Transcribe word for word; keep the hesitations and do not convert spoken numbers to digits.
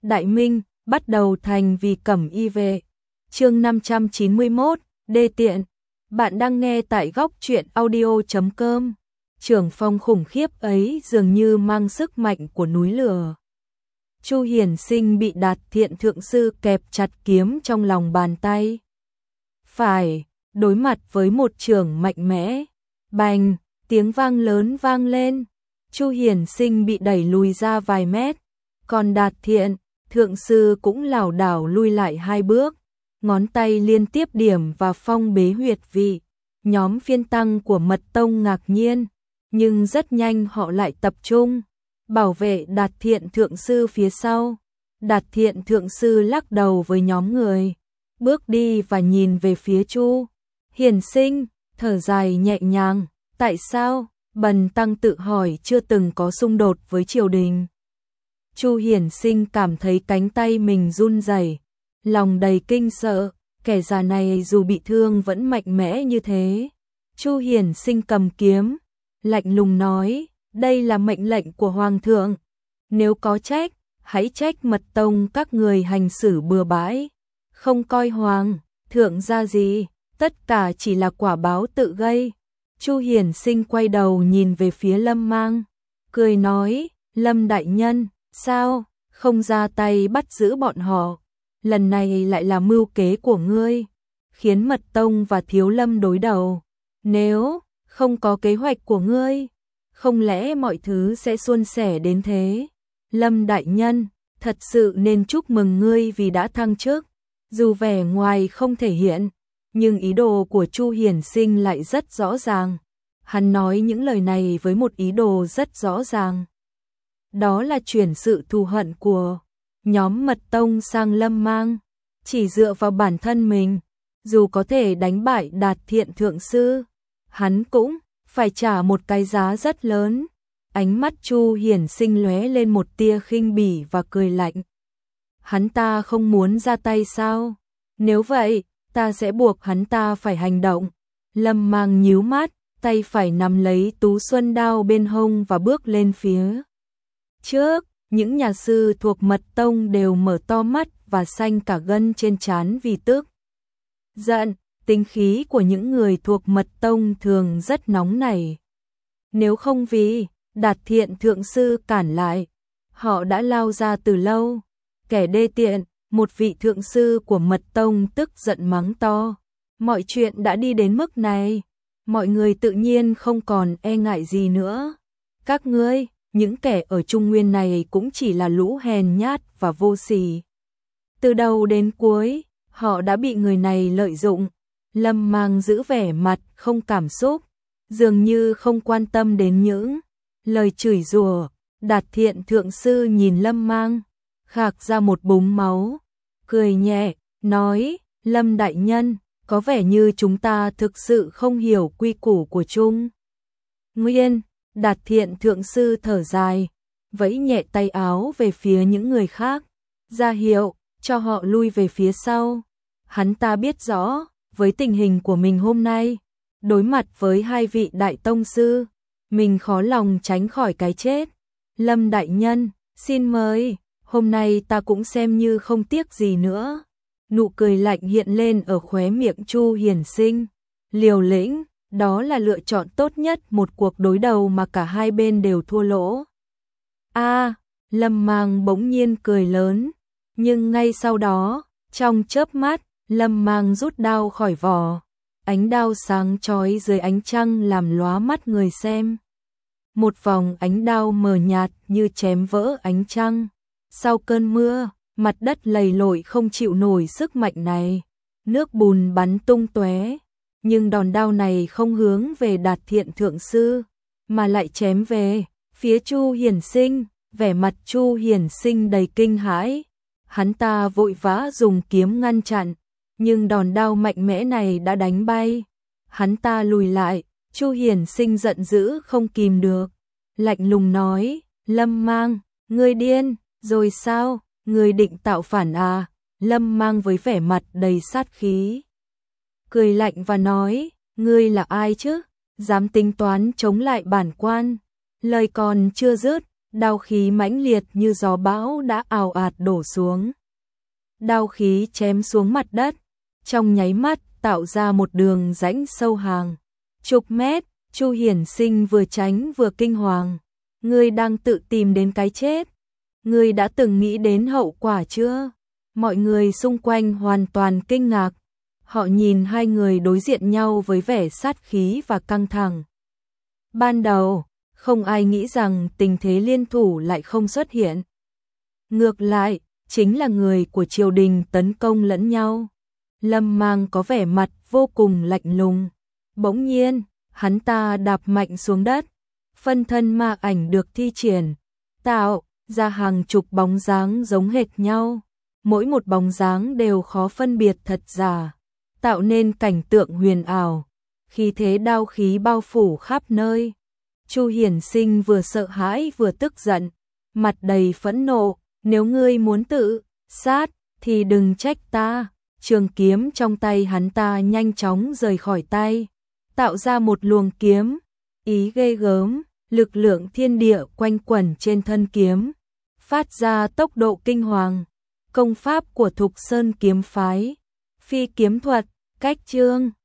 Đại Minh, bắt đầu thành vì cẩm y vệ. Chương năm trăm chín mươi mốt, đê tiện. Bạn đang nghe tại góc truyện audio chấm com. Trưởng phong khủng khiếp ấy dường như mang sức mạnh của núi lửa. Chu Hiển Sinh bị Đạt Thiện thượng sư kẹp chặt kiếm trong lòng bàn tay. Phải, đối mặt với một chưởng mạnh mẽ. Bành, tiếng vang lớn vang lên. Chu Hiển Sinh bị đẩy lùi ra vài mét. Còn Đạt Thiện, thượng sư cũng lảo đảo lui lại hai bước. Ngón tay liên tiếp điểm vào phong bế huyệt vị. Nhóm phiên tăng của Mật Tông ngạc nhiên, nhưng rất nhanh họ lại tập trung bảo vệ Đạt Thiện thượng sư phía sau. Đạt Thiện thượng sư lắc đầu với nhóm người, bước đi và nhìn về phía Chu Hiển Sinh, thở dài nhẹ nhàng. Tại sao? Bần tăng tự hỏi, chưa từng có xung đột với triều đình. Chu Hiển Sinh cảm thấy cánh tay mình run rẩy, lòng đầy kinh sợ. Kẻ già này dù bị thương vẫn mạnh mẽ như thế. Chu Hiển Sinh cầm kiếm, lạnh lùng nói, đây là mệnh lệnh của Hoàng thượng. Nếu có trách, hãy trách Mật Tông các người hành xử bừa bãi, không coi Hoàng thượng ra gì, tất cả chỉ là quả báo tự gây. Chu Hiển Sinh quay đầu nhìn về phía Lâm Mang, cười nói, Lâm đại nhân, sao không ra tay bắt giữ bọn họ? Lần này lại là mưu kế của ngươi, khiến Mật Tông và Thiếu Lâm đối đầu. Nếu không có kế hoạch của ngươi, không lẽ mọi thứ sẽ suôn sẻ đến thế? Lâm đại nhân, thật sự nên chúc mừng ngươi vì đã thăng chức. Dù vẻ ngoài không thể hiện, nhưng ý đồ của Chu Hiển Sinh lại rất rõ ràng. Hắn nói những lời này với một ý đồ rất rõ ràng. Đó là chuyển sự thù hận của nhóm Mật Tông sang Lâm Mang. Chỉ dựa vào bản thân mình, dù có thể đánh bại Đạt Thiện thượng sư, hắn cũng phải trả một cái giá rất lớn. Ánh mắt Chu Hiển Sinh lóe lên một tia khinh bỉ và cười lạnh. Hắn ta không muốn ra tay sao? Nếu vậy, ta sẽ buộc hắn ta phải hành động. Lâm Mang nhíu mắt, tay phải nắm lấy tú xuân đao bên hông và bước lên phía trước. Những nhà sư thuộc Mật Tông đều mở to mắt và xanh cả gân trên trán vì tức giận. Tính khí của những người thuộc Mật Tông thường rất nóng nảy. Nếu không vì Đạt Thiện thượng sư cản lại, họ đã lao ra từ lâu. Kẻ đê tiện, một vị thượng sư của Mật Tông tức giận mắng to. Mọi chuyện đã đi đến mức này, mọi người tự nhiên không còn e ngại gì nữa. Các ngươi, những kẻ ở Trung Nguyên này cũng chỉ là lũ hèn nhát và vô sỉ. Từ đầu đến cuối, họ đã bị người này lợi dụng. Lâm Mang giữ vẻ mặt không cảm xúc, dường như không quan tâm đến những lời chửi rủa. Đạt Thiện thượng sư nhìn Lâm Mang, khạc ra một búng máu, cười nhẹ, nói, Lâm đại nhân, có vẻ như chúng ta thực sự không hiểu quy củ của Trung Nguyên. Đạt Thiện thượng sư thở dài, vẫy nhẹ tay áo về phía những người khác, ra hiệu cho họ lui về phía sau. Hắn ta biết rõ, với tình hình của mình hôm nay, đối mặt với hai vị đại tông sư, mình khó lòng tránh khỏi cái chết. Lâm đại nhân, xin mời, hôm nay ta cũng xem như không tiếc gì nữa. Nụ cười lạnh hiện lên ở khóe miệng Chu Hiển Sinh. Liều lĩnh, đó là lựa chọn tốt nhất một cuộc đối đầu mà cả hai bên đều thua lỗ. A, Lâm Mang bỗng nhiên cười lớn, nhưng ngay sau đó, trong chớp mắt, Lâm Mang rút đao khỏi vỏ. Ánh đao sáng chói dưới ánh trăng làm lóa mắt người xem. Một vòng ánh đao mờ nhạt như chém vỡ ánh trăng. Sau cơn mưa, mặt đất lầy lội không chịu nổi sức mạnh này. Nước bùn bắn tung tóe, nhưng đòn đao này không hướng về Đạt Thiện thượng sư, mà lại chém về phía Chu Hiển Sinh. Vẻ mặt Chu Hiển Sinh đầy kinh hãi. Hắn ta vội vã dùng kiếm ngăn chặn, nhưng đòn đao mạnh mẽ này đã đánh bay hắn ta lùi lại. Chu Hiển Sinh giận dữ không kìm được, lạnh lùng nói, Lâm Mang, ngươi điên rồi sao? Ngươi định tạo phản à? Lâm Mang với vẻ mặt đầy sát khí, cười lạnh và nói, ngươi là ai chứ? Dám tính toán chống lại bản quan? Lời còn chưa dứt, Đao khí mãnh liệt như gió bão đã ào ạt đổ xuống. Đao khí chém xuống mặt đất, trong nháy mắt tạo ra một đường rãnh sâu hàng chục mét. Chu Hiển Sinh vừa tránh vừa kinh hoàng. Ngươi đang tự tìm đến cái chết. Ngươi đã từng nghĩ đến hậu quả chưa? Mọi người xung quanh hoàn toàn kinh ngạc. Họ nhìn hai người đối diện nhau với vẻ sát khí và căng thẳng. Ban đầu, không ai nghĩ rằng tình thế liên thủ lại không xuất hiện. Ngược lại, chính là người của triều đình tấn công lẫn nhau. Lâm Mang có vẻ mặt vô cùng lạnh lùng. Bỗng nhiên, hắn ta đạp mạnh xuống đất. Phân thân ma ảnh được thi triển, tạo ra hàng chục bóng dáng giống hệt nhau. Mỗi một bóng dáng đều khó phân biệt thật giả, tạo nên cảnh tượng huyền ảo. Khí thế đao khí bao phủ khắp nơi. Chu Hiển Sinh vừa sợ hãi vừa tức giận, mặt đầy phẫn nộ. Nếu ngươi muốn tự sát thì đừng trách ta. Trường kiếm trong tay hắn ta nhanh chóng rời khỏi tay, tạo ra một luồng kiếm ý ghê gớm. Lực lượng thiên địa quanh quẩn trên thân kiếm, phát ra tốc độ kinh hoàng. Công pháp của Thục Sơn kiếm phái, phi kiếm thuật, cách chương.